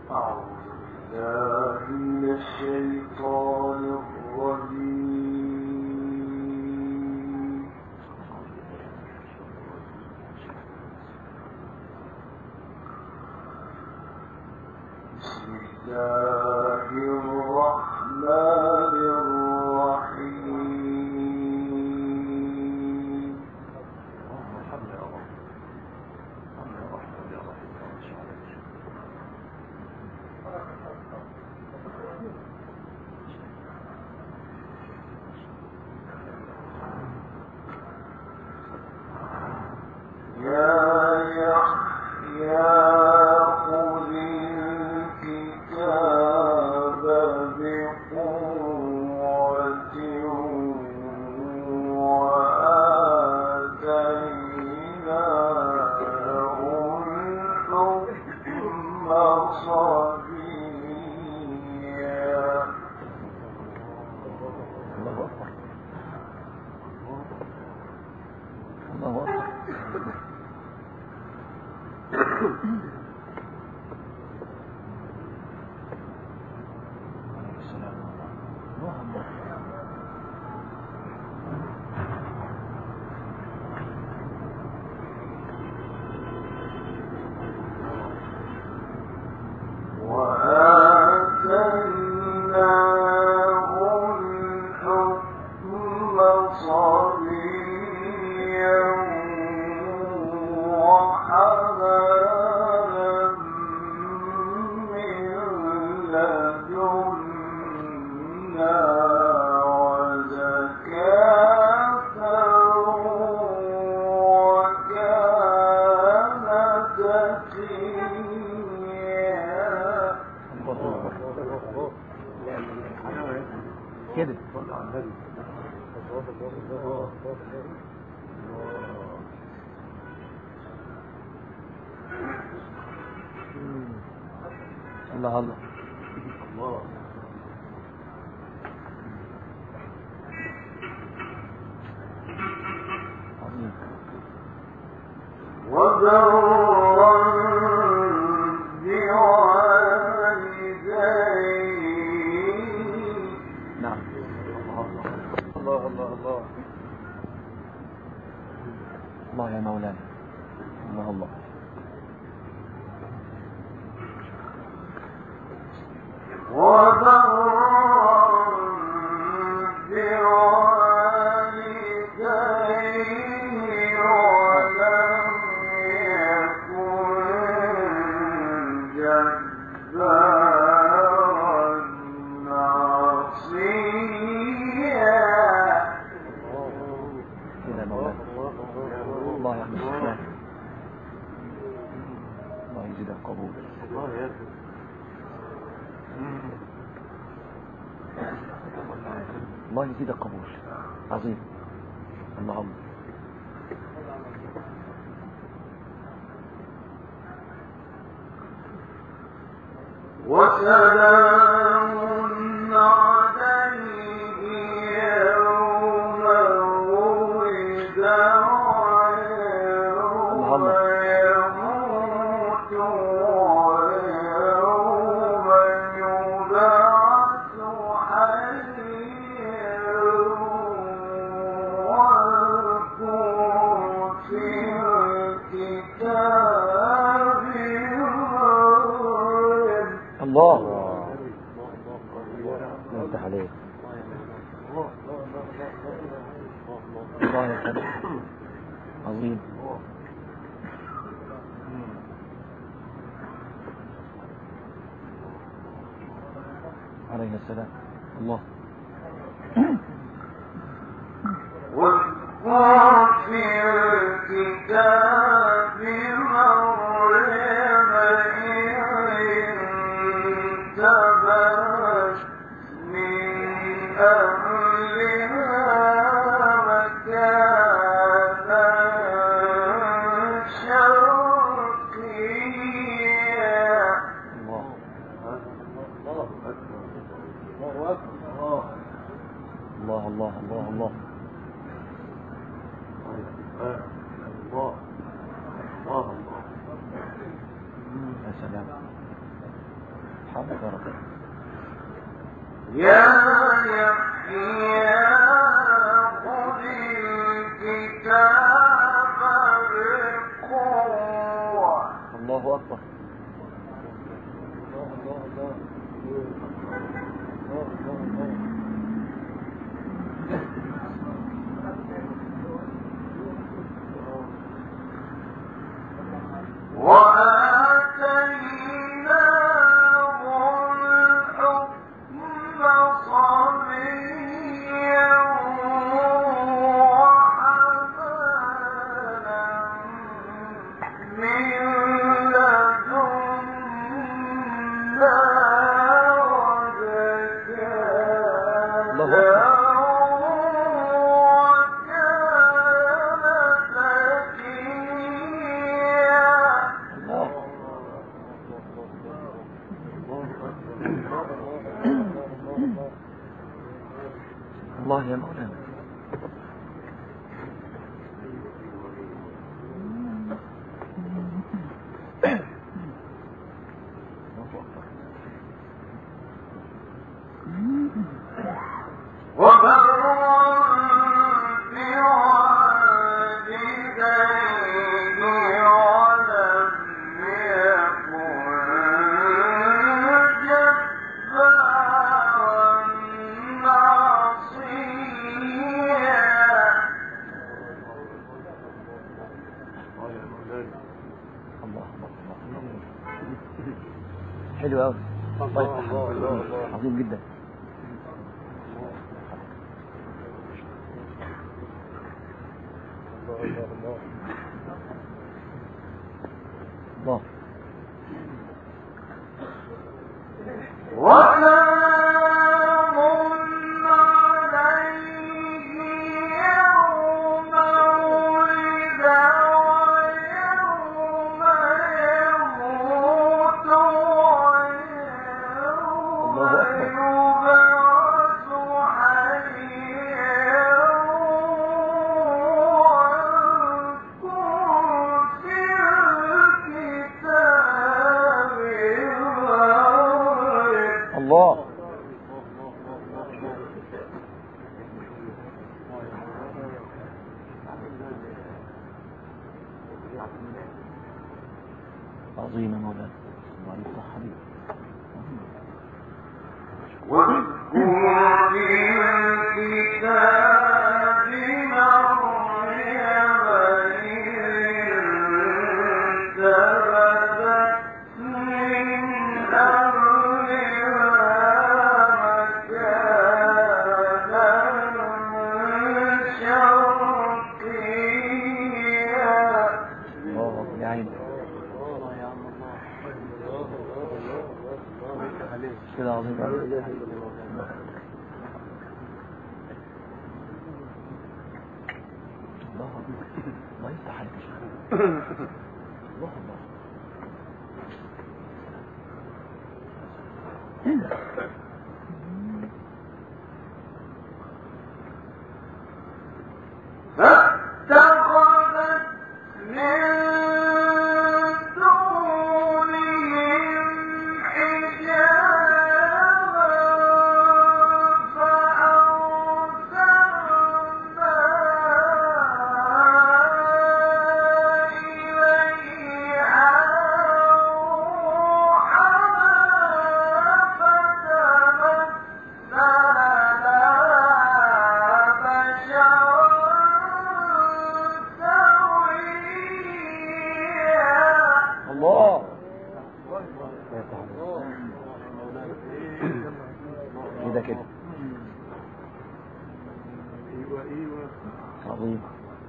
كده الله الله الله وبرا بوالديه. نعم الله الله الله الله يا مولانا الله الله الله يزيد القبول عظيم اللهم وسلام عليه يوم ولد ويوم يموت ويوم يبعث حيا واذكر في الكتاب الله نفتح عليك الله يسلمك عظيم عليه السلام الله واذكر في الكتاب مريم انتبهت من أهلها مكانا شرقيا. الله حفظك يا رب. يا يحيى خذ الكتاب بقوة. الله أكبر. وآتيناه الحكم صبيا وحنانا من لدنا الله أكبر. الله يا مولانا. حلو قوي. الله يفتح عليك. عظيم جدا. الله. الله. عظيم يا مولانا. الله يفتح عليك. واذكر في الكتاب مريم انتبذت من أهلها مكانا شرقيا. الله يا عيني. كده عظيم. الله الله يفتح عليك يا شيخ. الله الله. فاتخذت من دونهم حجابا فأرسلنا إليها روحنا فتمثل لها بشرا سويا. الله. كده كده. عظيم.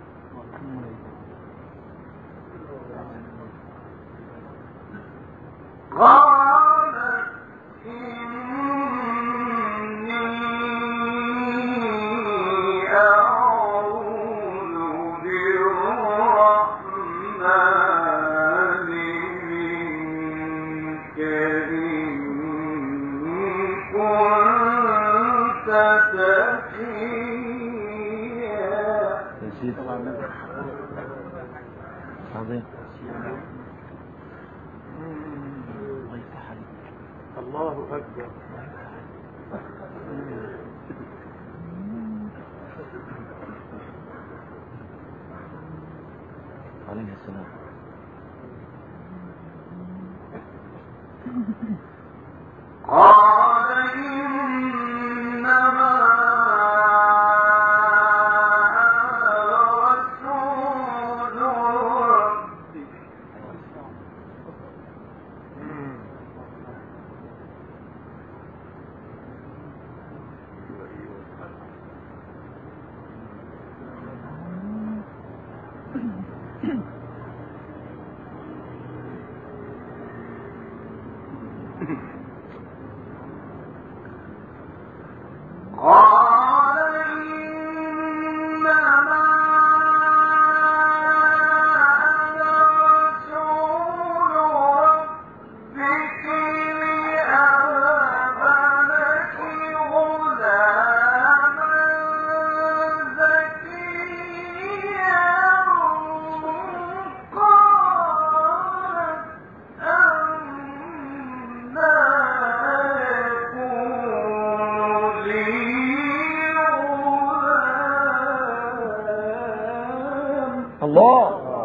قالت إني أعوذ بالرحمن منك إن كنت تقيا. يا سيدي. عظيم. الله يفتح عليك. الله أكبر. عليه السلام. قال إنما رسول ربي. قال إنما أنا رسول ربك لأهب لك غلاما زكيا. قالت أنى يكون لي غلام. الله.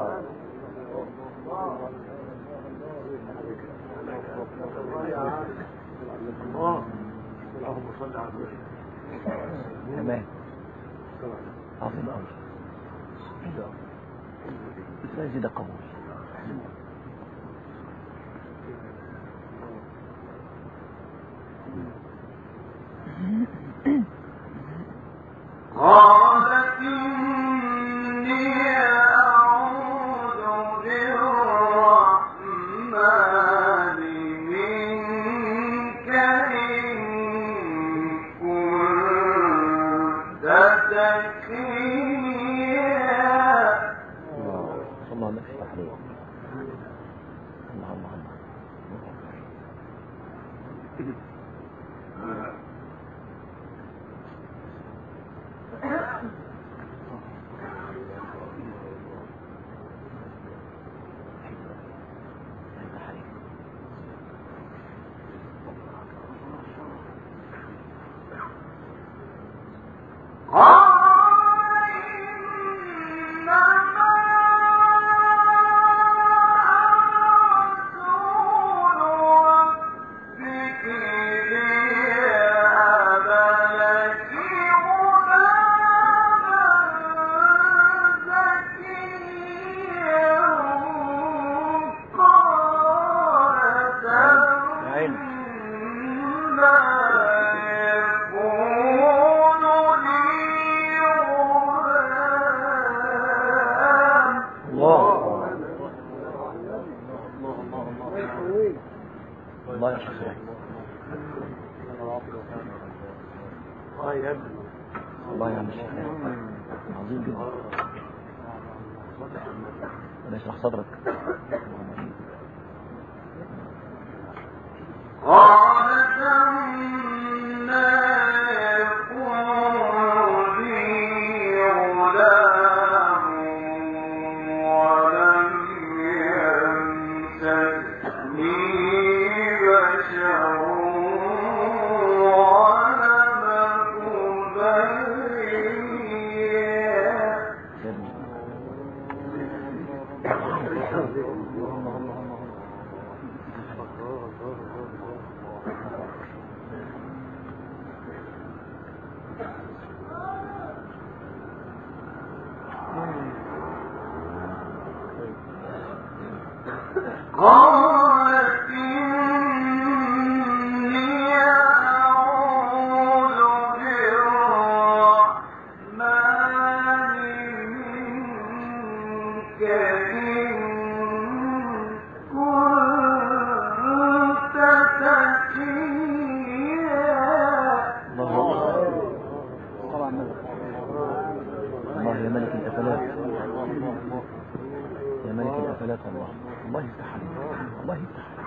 اللهم صل على النبي. تمام. عظيم أوي. لازم ده قبول. قالت إني أعوذ بالرحمن منك إن كنت تقيا. الله نفتح عليك. الله الله الله. الله يا شيخ. الله يا شيخ. عظيم جدا. ولا يشرح صدرك. قالت أنى يكون لي غلام ولم يمسسني بشر ولم أك قالت إني أعوذ بالرحمن منك إن كنت تقيا. الله يا ملك الأفلات، يا ملك الأفلات. الله الله يفتح عليك، الله يفتح عليك.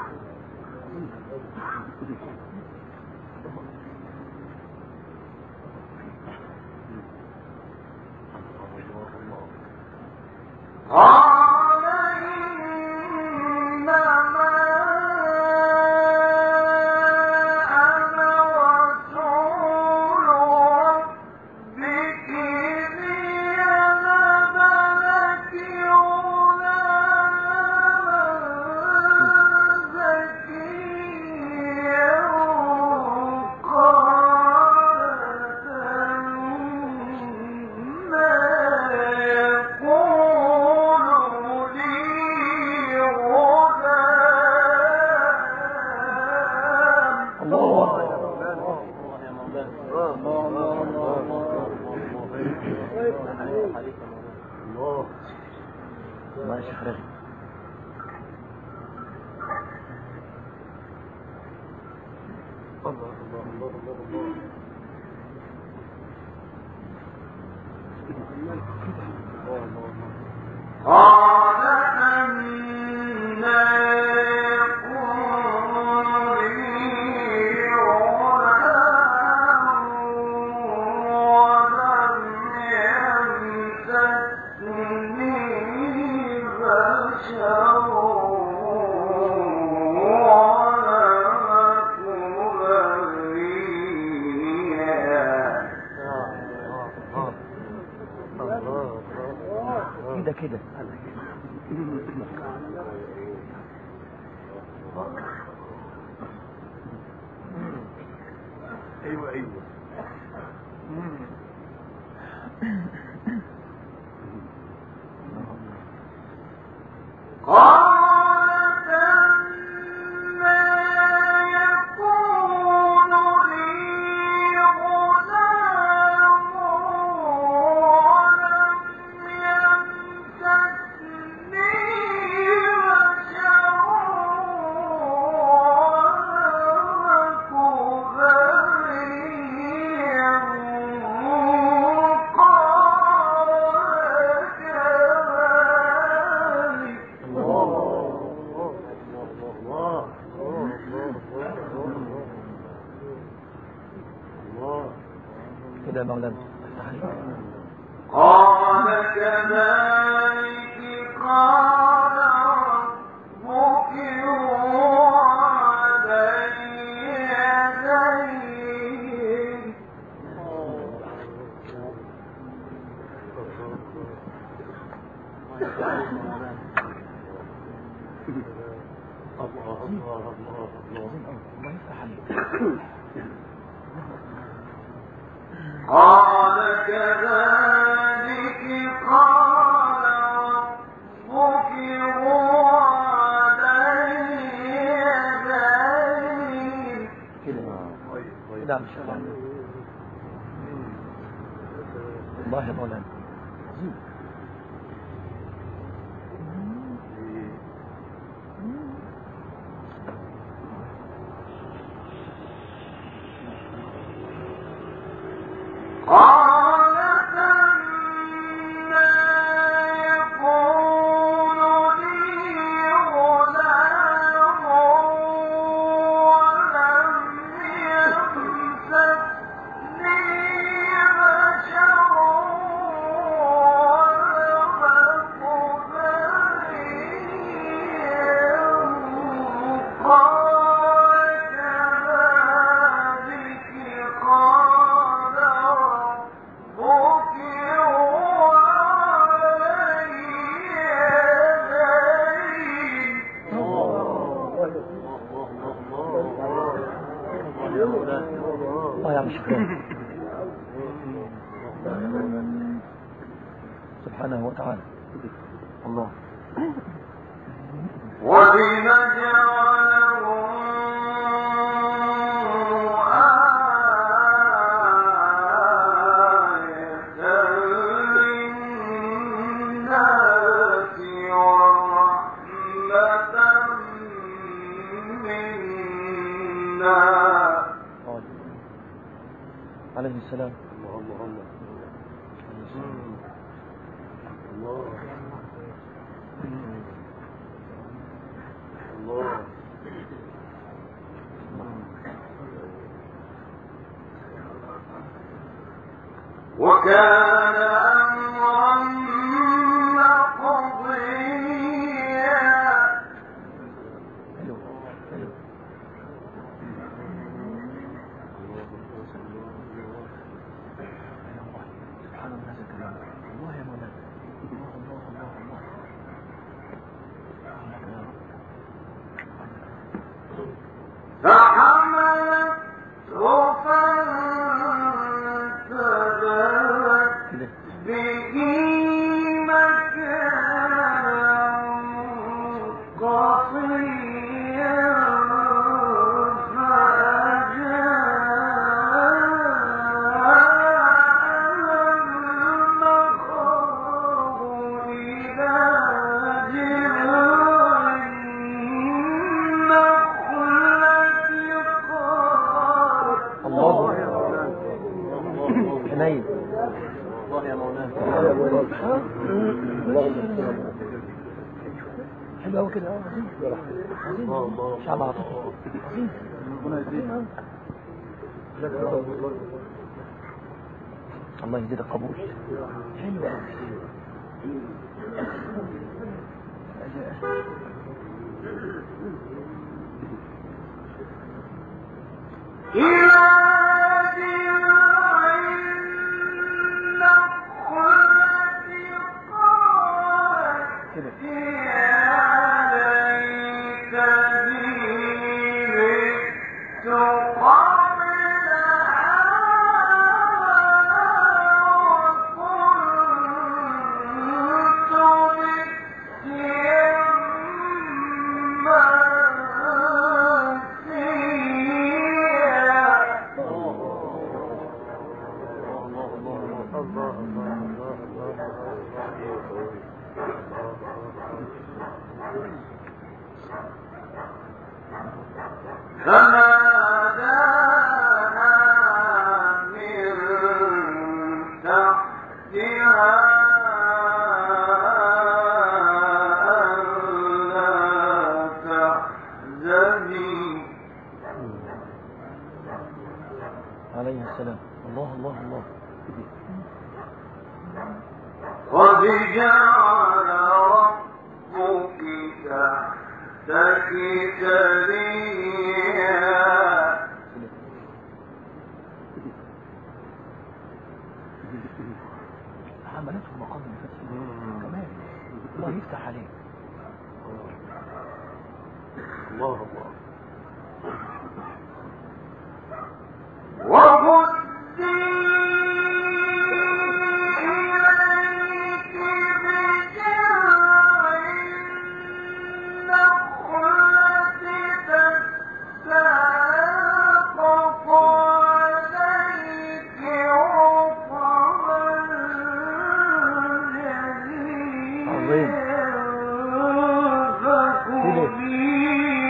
قال إنما الله يا شيخ رجب. قال أنا يكون لي غلام ولم يمسسني بشر كده ايوه كده مولانا. قال كذلك قال ربك هو علي هين. قال كذلك قال ربك هو علي هين. كده نعم ان شاء الله. الله يا مولانا. قال أنا يكون لي غلام ولم يمسسني بشر ولم أك بغيا. قال كذلك قال ربك هو علي هين. الله يعمل شكرا سبحانه وتعالى. الله ولنجعله آية للناس ورحمة منا. عليه السلام. وكان أمرا مقضيا. الله يا مولانا. فحملته فانتبذت به مكانا قصيا فأتت حلو قوي كده. عظيم ان شاء الله. عظيم. الله يزيد القبول. حلو قوي. عليه السلام. الله الله الله. قد جعل ربك تحتك سريا. عملته مقام الفتح كمان. الله يفتح عليك. الله الله. وهدي إليك بجذع النخلة تساقط عليك رطبا جنيا فكلي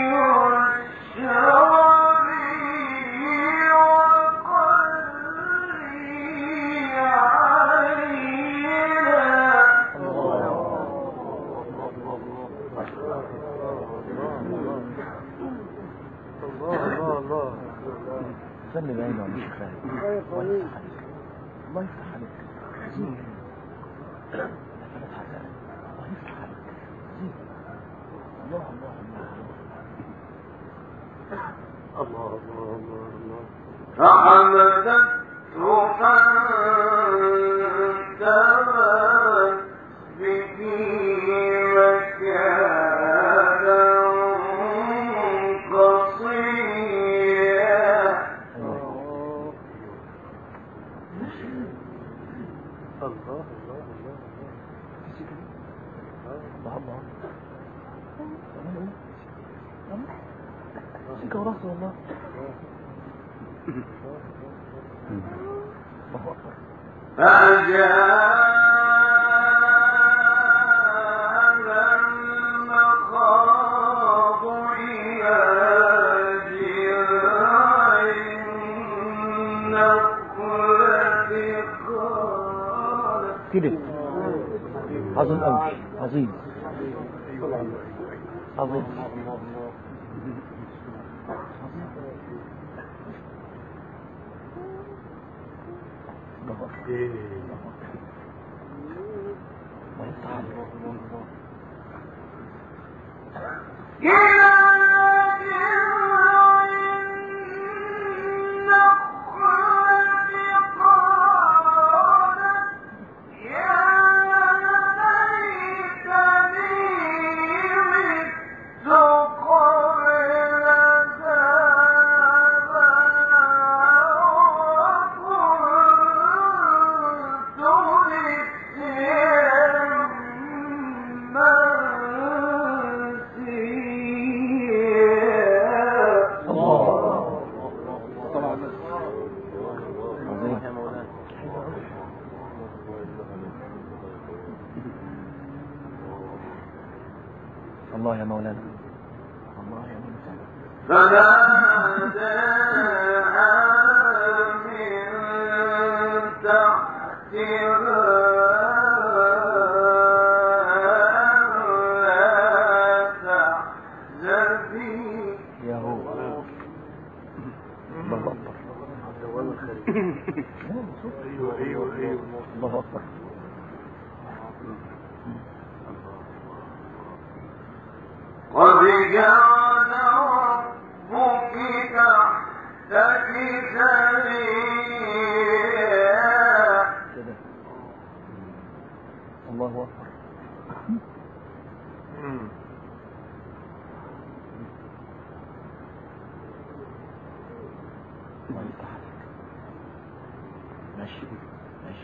سلم بعينه عن الشيخ خالد. الله يفتح عليك. زين. لا فلت حسن. الله يفتح عليك. زين. الله الله الله الله الله الله. فحمدته فانتبهت به مكانا قصيا. الله الله الله الله الله. سيكا وراسه والله. الله أكبر. فجاء المخاض إلى جذع النخلة قالت كده عظيم أوي. عظيم عظيم. ويفتح عليك. الله يا مولانا. الله يا مولانا. فناداها من تحتها الله أكبر. ايوه الله أكبر. قد جعل ربك تحتك سريا. الله أكبر. الله يفتح عليك. ماشي ماشي.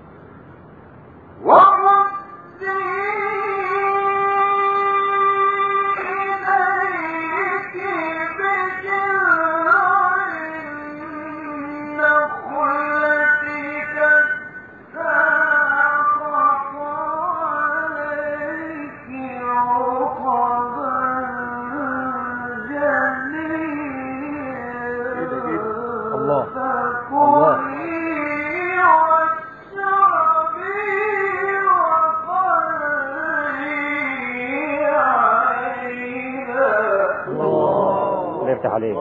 عليه.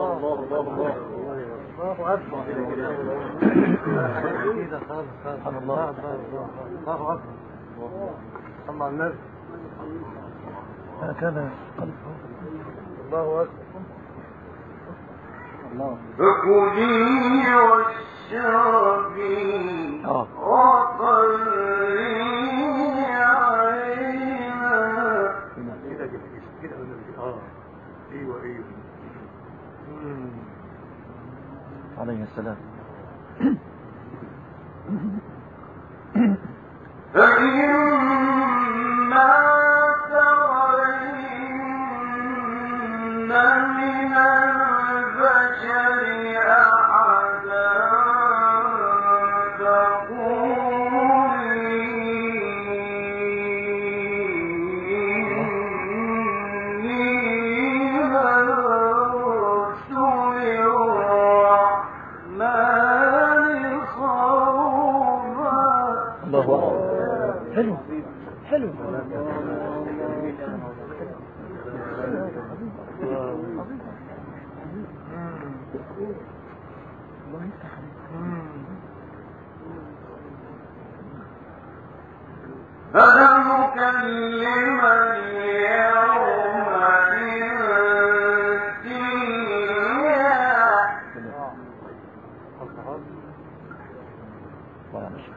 سبحان الله. صلى على النبي. هكذا قلبه. الله أكبر. الله. فكلي واشربي وقري عينا. كده ايوه عليه السلام. فإما ترين من البشر أحدا فقولي إني نذرت للرحمن صوما. الله أكبر. حلو حلو. الله يفتح عليك. فلا نكلم اليوم إنسيا. ولا مش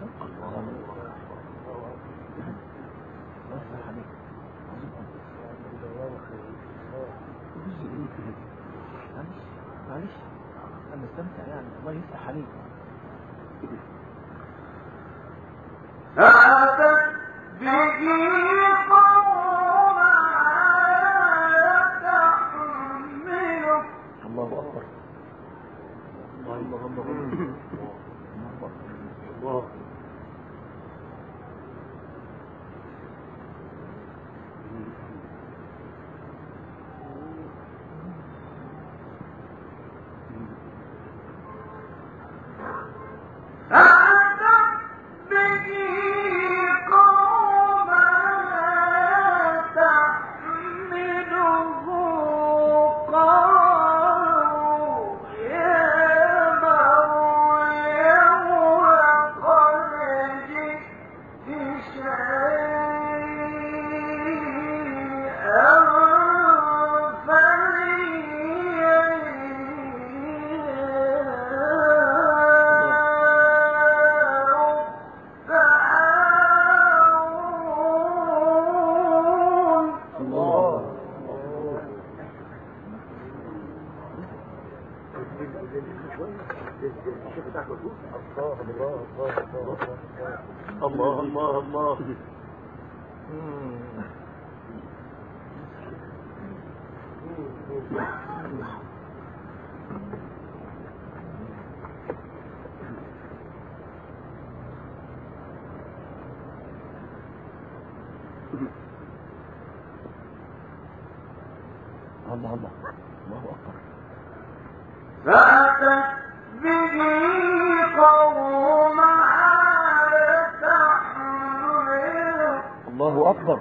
معلش انا مستمتع يعني. الله يفتح عليك. فأتت به قومها تحمله. الله أكبر. الله الله الله. الله أكبر. فأتت به قومها تحمله. الله أكبر.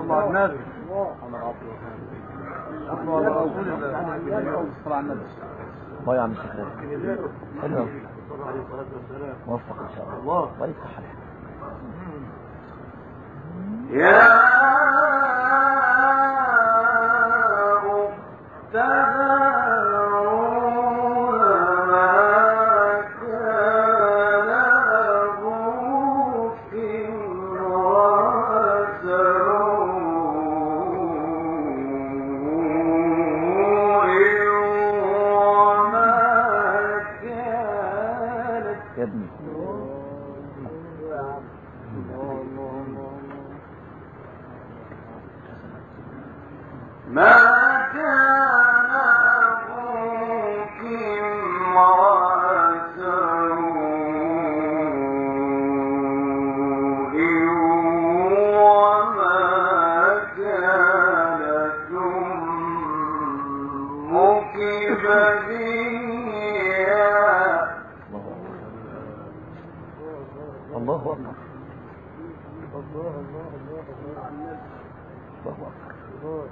صلى على النبي. صلى على رسول الله. صلى على النبي. الله يا عم الشيخ رازق. حلو قوي. صلى عليه الصلاة والسلام. موفق ان شاء الله. الله. الله يفتح عليك. يا يا ابني ما كان أبوك امرأ سوء وما كانت أمك بغيا. الله اكبر. الله الله الله الله اكبر. الله.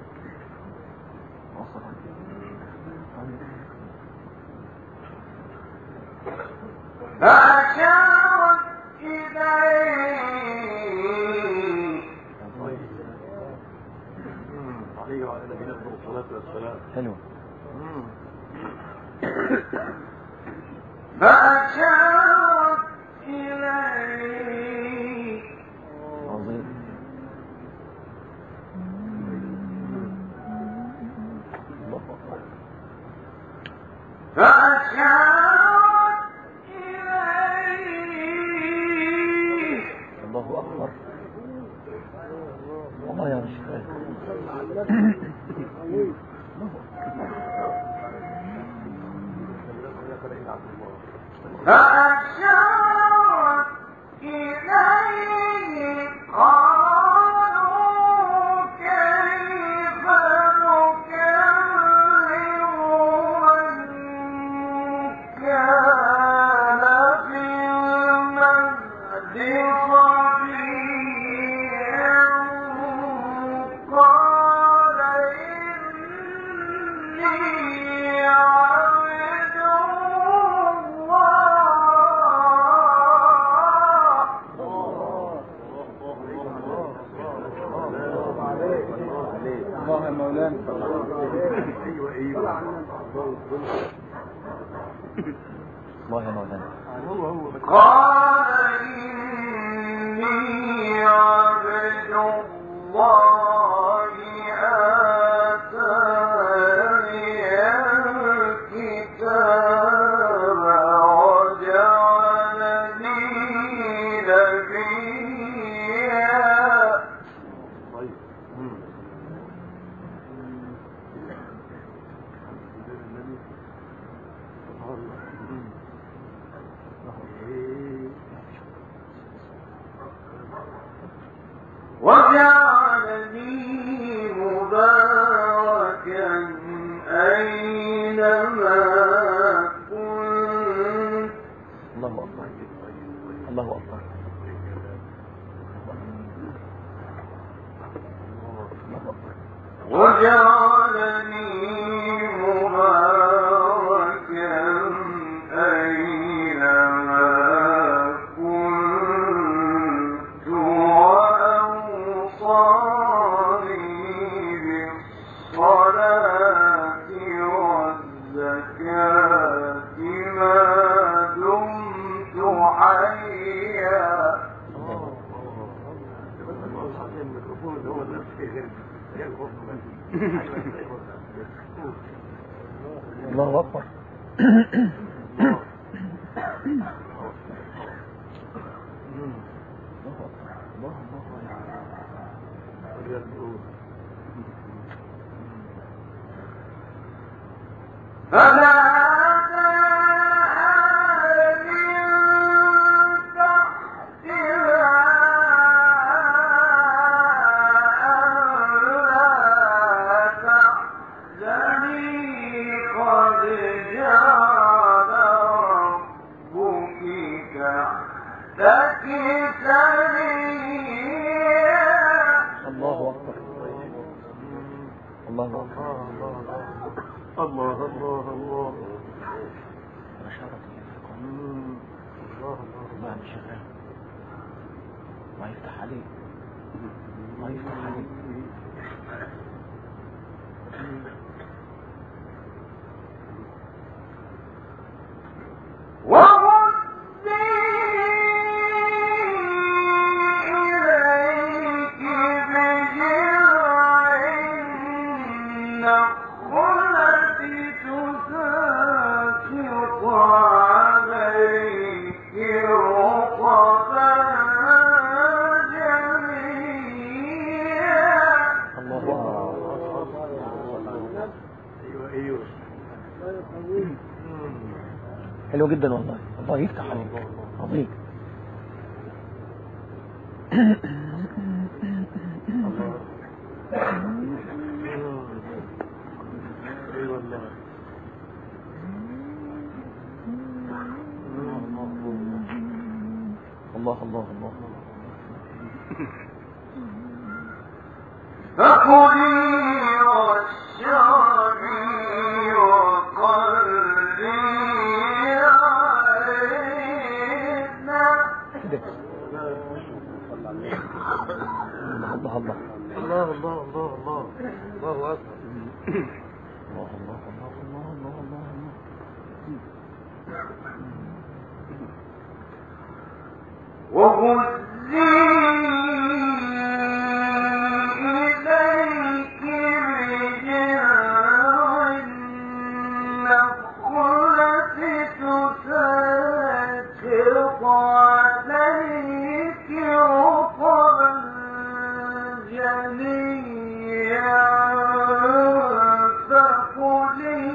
فأشارت إليه عليه وعلى نبينا الصلاة والسلام. حلو. فأشارت إليه عظيم. الله اكبر. فأشارت إليه الله اكبر. والله يا شيخ رازق. فأشارت إليه قالوا كيف نكلم من كان في المهد صبيا قال إني عبد الله يا مولانا. ايوه ايوه. الله يا مولانا. هو قال إني عبد الله آتاني الكتاب وجعلني نبيا. طيب. وجعلني مباركا أينما كنت الله اكبر. الله اكبر. وجعلني مباركا أينما كنت وأوصاني بالصلاة والزكاة ما دمت حيا. الله اكبر. الله اكبر. الله أكبر. الله الله الله. بشارة لكم. الله الله. الله مش شغال. الله يفتح عليك. الله يفتح عليك. حلو جدا والله. الله يفتح عليك. عظيم. الله الله الله. فكلي واشربي وقري عينا. الله الله الله. الله الله الله الله. الله أكبر. الله الله الله الله الله الله. وهزي إليك بجذع النخلة تساقط عليك رطبا جنيا فكلي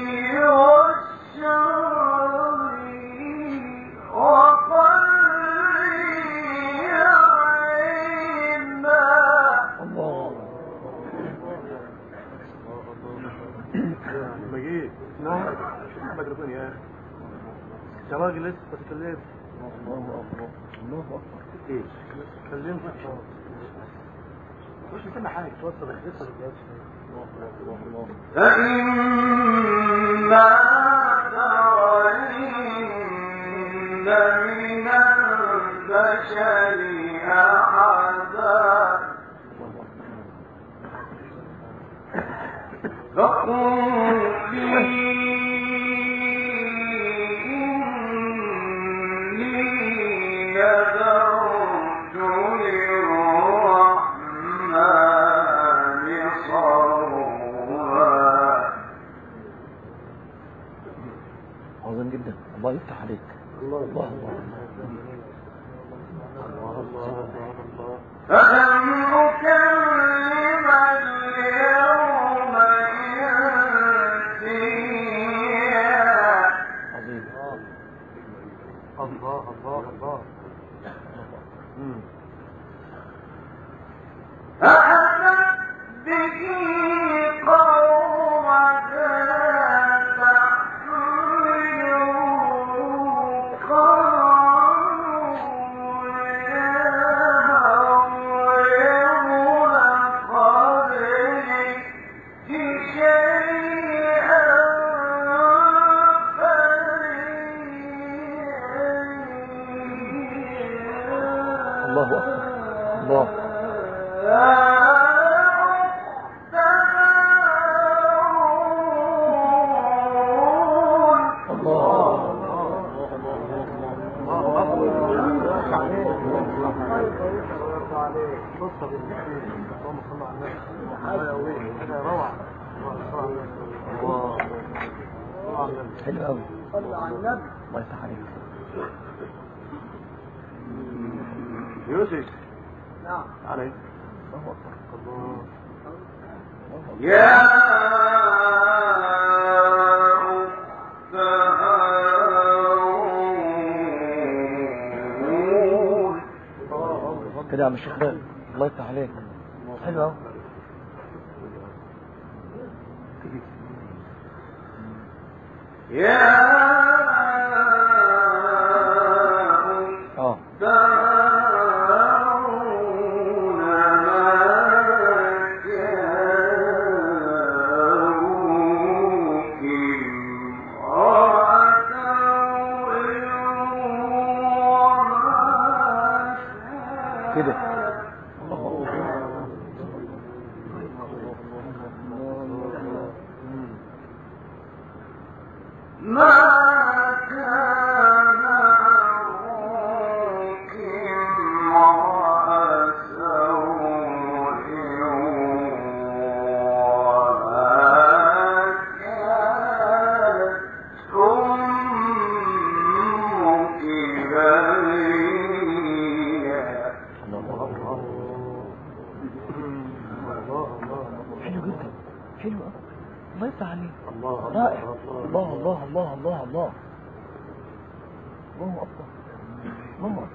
واشربي وقري عينا. الله. مجيد. نعم. ميكروفون يا أخي. يا راجل لسه بتكلم. الله أكبر. الله أكبر. ايه؟ كلمت. مش بتسمع حاجة. توصل لسه دلوقتي. الله الله الله. فإما ترين من البشر أحدا فقولي إني نذرت للرحمن صوما. عظيم جدا. الله يفتح عليك. الله الله الله الله. الله الله الله. فلم أكلم اليوم إنسيا. عظيم. الله الله الله. فأتت به قومك تحمله قالوا يا مريم لقد جئت شيئا فريا. الله أكبر. الله. حلو قوي. صلى على النبي. الله يفتح عليك. يوسف. نعم. عليك. الله أكبر. الله. يا كده يا عم الشيخ ده. الله يفتح عليك. حلو قوي. يا فرعون ما كان كده حلو قوي. الله يفتح عليك. رائع. الله الله الله الله الله الله أكبر الله أكبر.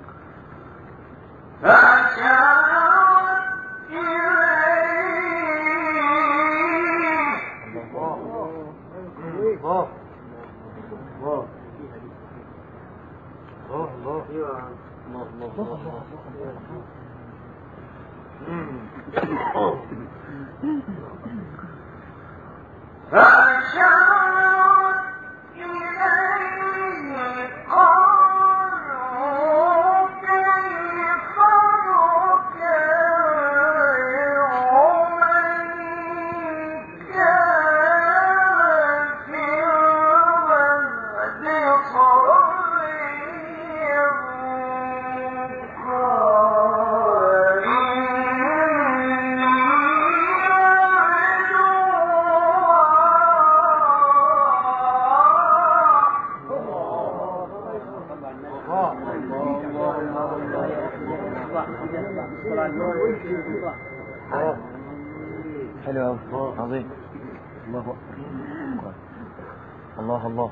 حلو أوي. عظيم. الله أكبر. الله الله.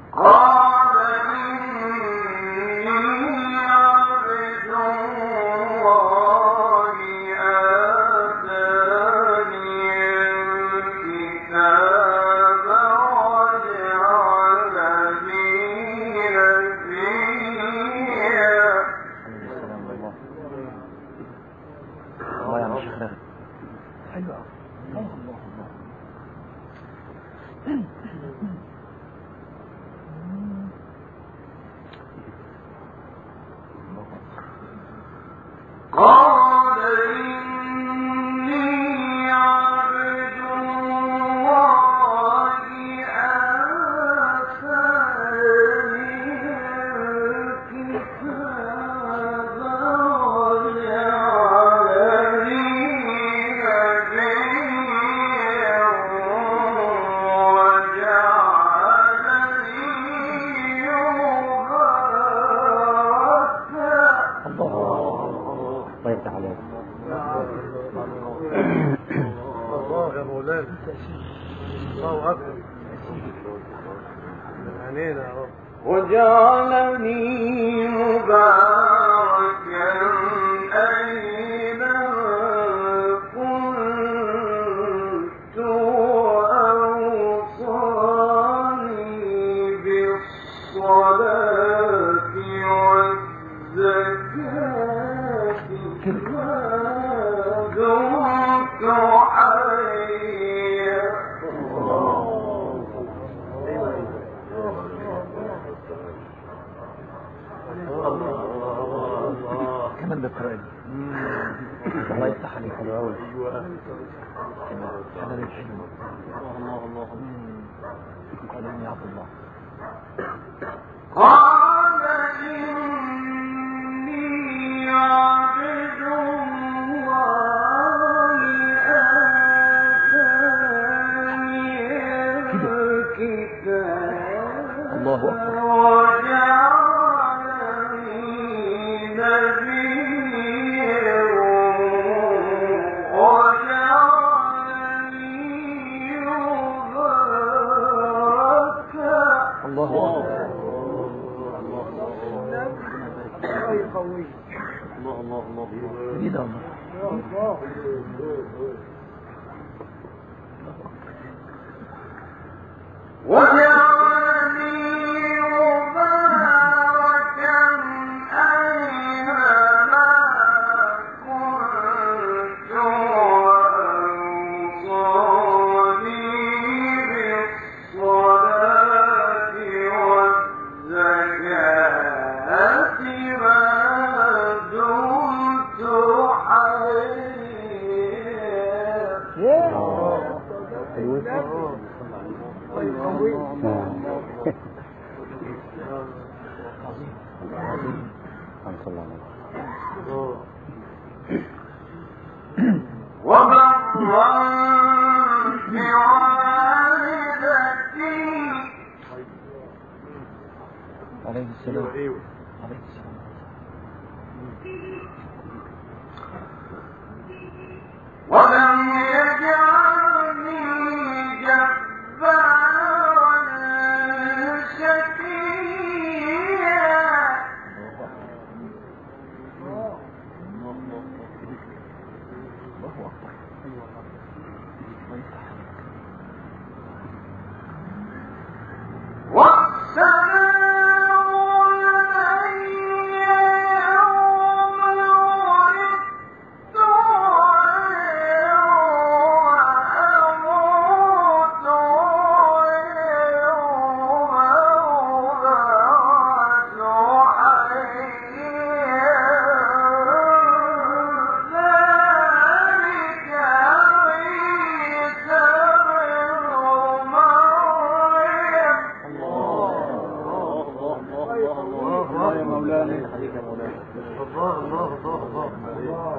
وجعلني مباركا أينما كنت وأوصاني بالصلاة والزكاة ما دمت حيا. كمان بالقرآن. الله يفتح عليك. حلو حلال الحلو. الله الله قال يا عبد الله قال إني عبد الله آتاني الكتاب الله أكبر. عليه السلام عليه السلام. ولم يجعلني جبارا شقيا. الله أكبر. والسلام علي يوم ولدت وأموت ويوم أبعث حيا. ذلك عيسى ابن مريم. الله يا مولانا. الله الله الله الله.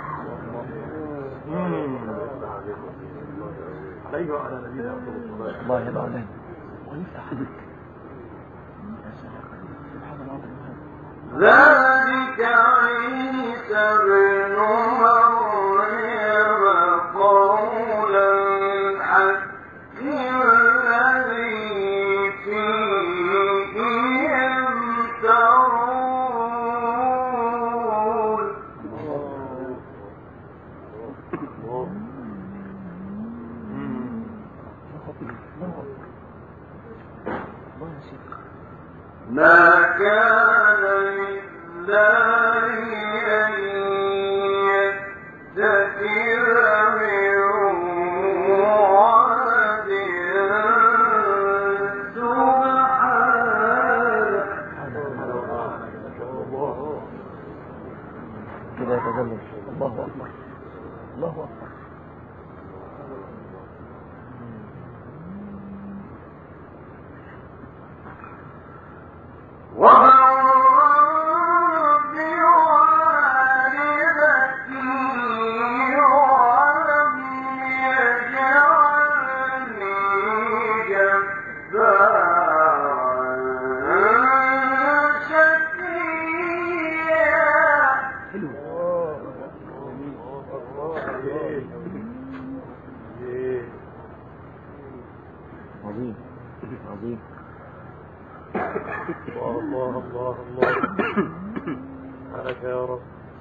عليه وعلى نبينا الله يا مولانا ويفتح عليك. يا سلام سبحان الله. ذلك عيسى ابن مريم قول الحق الذي فيه يمترون. الله يا شيخ. ما كان لله أن يتخذ من ولد سبحانه. كده يتجلل. الله أكبر الله أكبر. عظيم عظيم. الله الله الله. عليك يا رب.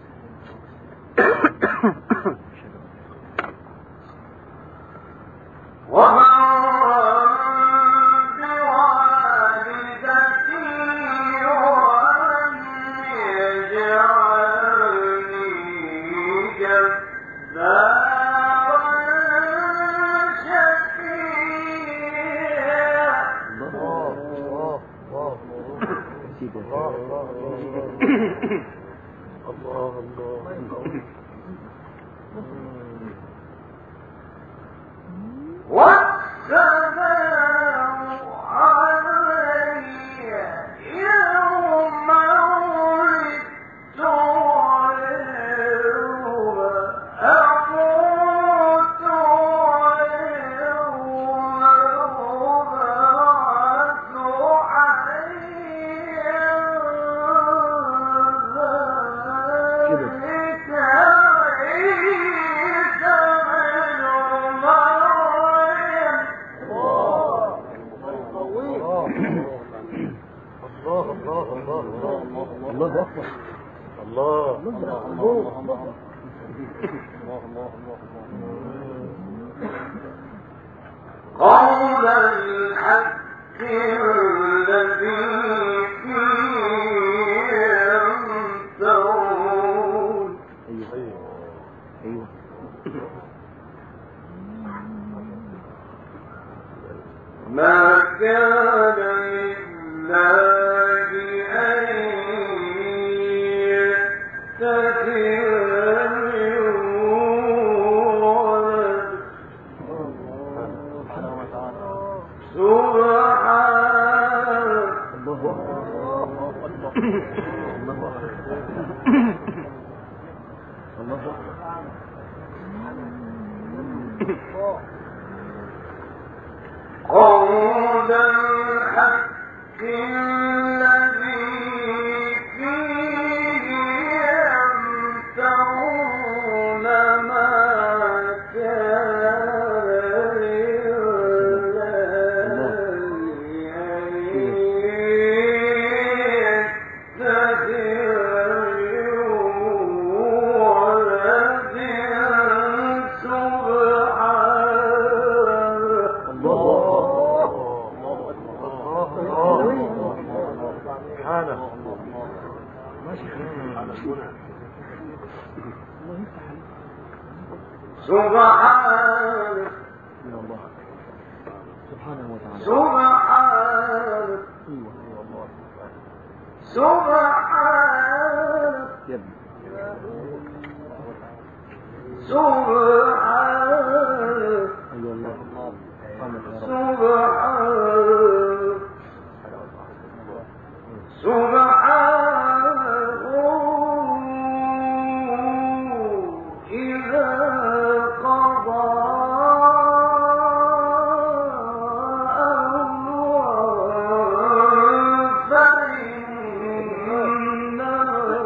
الله الله. والسلام علي يوم ولدت ويوم أموت ويوم أبعث حيا. ذلك عيسى ابن مريم. الله الله الله الله. الله أكبر. الله قول الحق الذي فيه يمترون. أيوه ما كان لله أن يتخذ من ولد قول الحق الذي فيه يمترون ما كان سبحانه سبحانه وتعالى سبحانه يا ابني سبحانه ايوه الله سبحانك يا رب سبحانه إذا قضى أمرا فإنما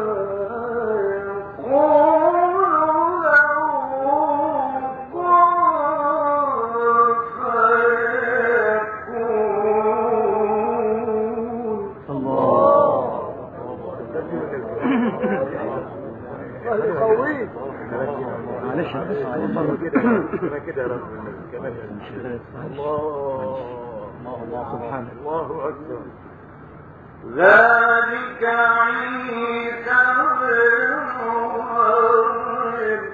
يقول له كن فيكون. معلش كده كده يا رب كمان الله سبحانه الله اكبر. ذلك عيسى بن مريم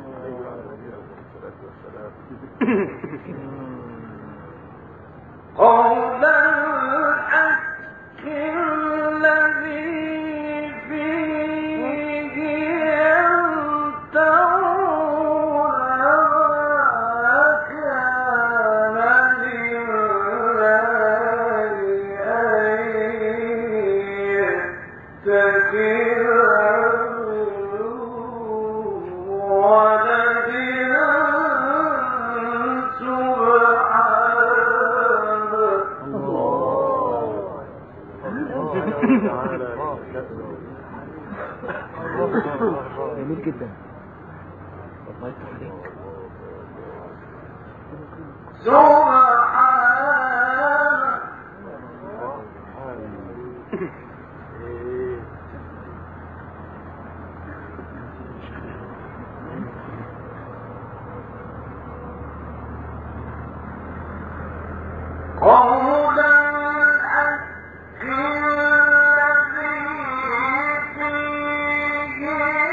قول الحق الذي فيه يمترون ما كان لله أن يتخذ ولد جميل جدا الله يفتح عليك قول الحق الذي فيه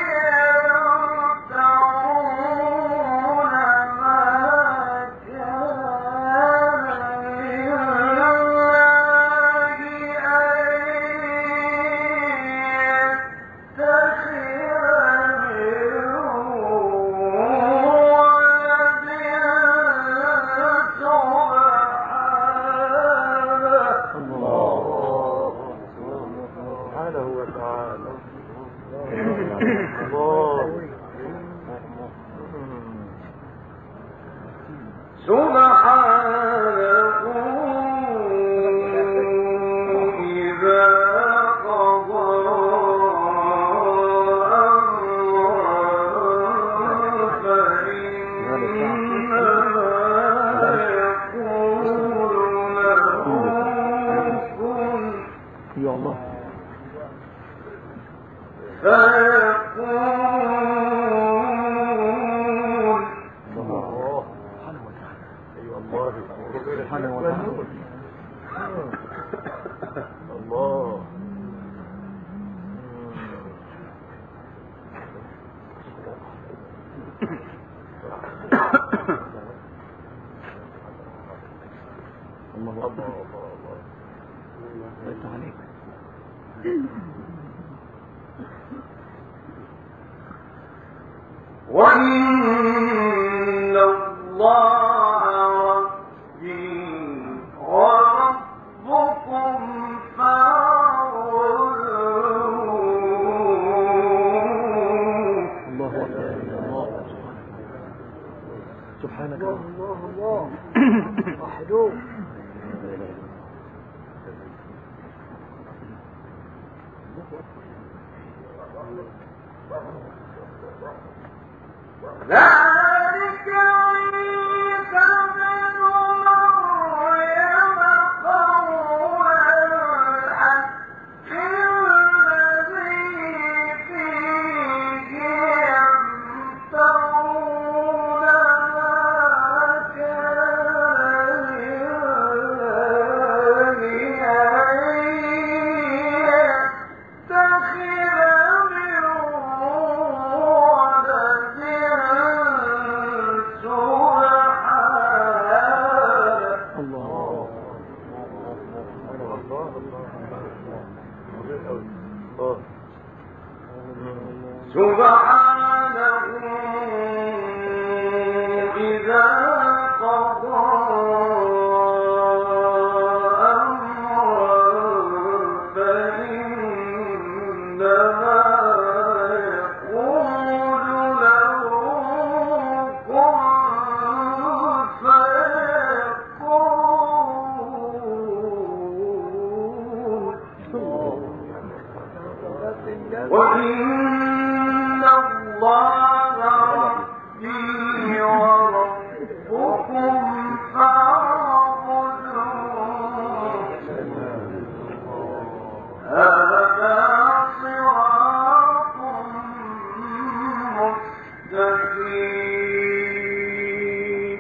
يمترون ما كان لله أن وإن الله ربي وربكم فاعبدوه سبحانك الله الله الله وحده. ذلك عيسى بن مريم قول الحق الذي فيه يمترون ما كان سبحانه إذا قضى أمرا فإنما يقول له كن فيكون. وإن الله ربي وربكم فاعبدوه هذا صراط مستقيم.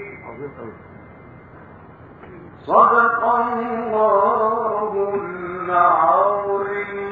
صدق الله العظيم.